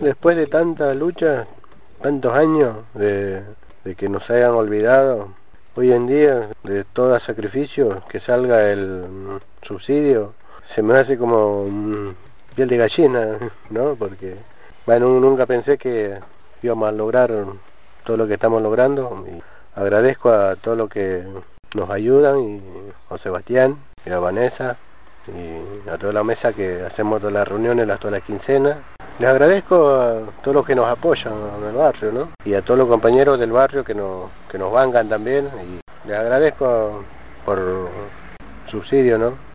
Después de tanta lucha, tantos años de que nos hayan olvidado, hoy en día, de todo sacrificio, que salga el subsidio, se me hace como piel de gallina, ¿no? Porque, bueno, nunca pensé que íbamos a lograr todo lo que estamos logrando. Y agradezco a todos los que nos ayudan, y a Sebastián, y a Vanessa, y a toda la mesa que hacemos todas las reuniones, todas las quincenas. Les agradezco a todos los que nos apoyan en el barrio, ¿no? Y a todos los compañeros del barrio que nos bancan también. Y les agradezco por subsidio, ¿no?